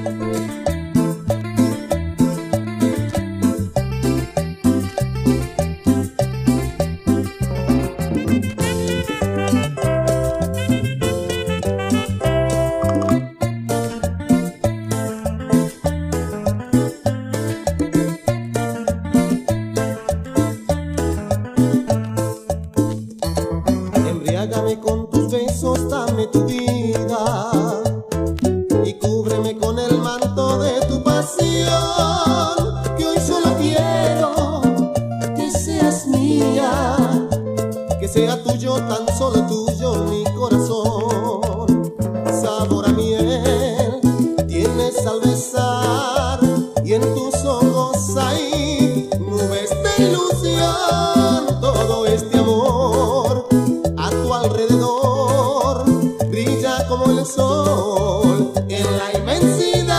Embriágame con tus besos, dame tu vida y cúbreme con el manto de tu pasión, que hoy solo quiero que seas mía, que sea tuyo, tan solo tuyo mi corazón. Sabor a miel tienes al besar y en tus ojos hay nubes de ilusión. Todo este amor a tu alrededor brilla como el sol en la inmensidad.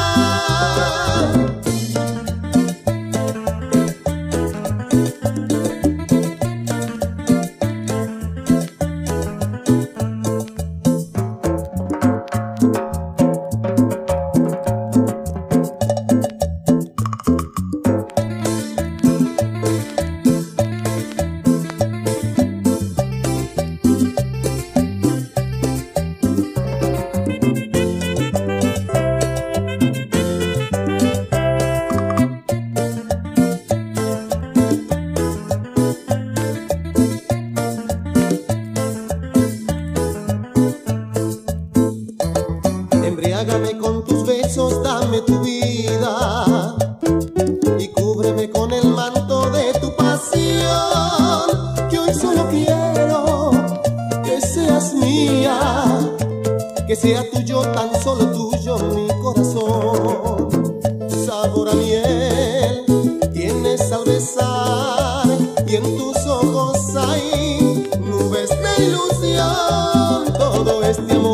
Embriágame con tus besos, dame tu vida y cúbreme con el manto de tu pasión, que hoy solo quiero que seas mía, que sea tuyo, tan solo tuyo mi corazón. Sabor a miel tienes al besar y en tus ojos hay nubes de ilusión. Todo este amor